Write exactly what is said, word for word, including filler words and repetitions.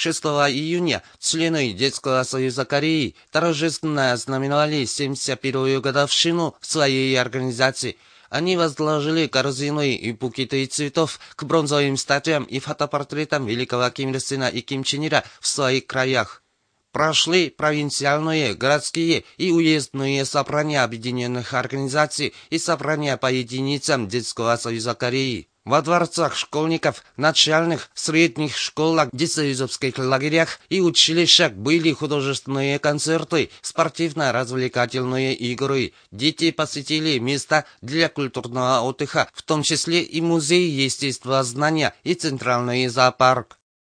шестого июня члены Детского союза Кореи торжественно ознаменовали семьдесят первую годовщину своей организации. Они возложили корзины и букеты цветов к бронзовым статуям и фотопортретам великого Ким Ир Сена и Ким Чен Ира в своих краях. Прошли провинциальные, городские и уездные собрания объединенных организаций и собрания по единицам Детского союза Кореи. Во дворцах школьников, начальных, средних школах, детсоюзовских лагерях и училищах были художественные концерты, спортивно-развлекательные игры. Дети посетили места для культурного отдыха, в том числе и музей естествознания и центральный зоопарк.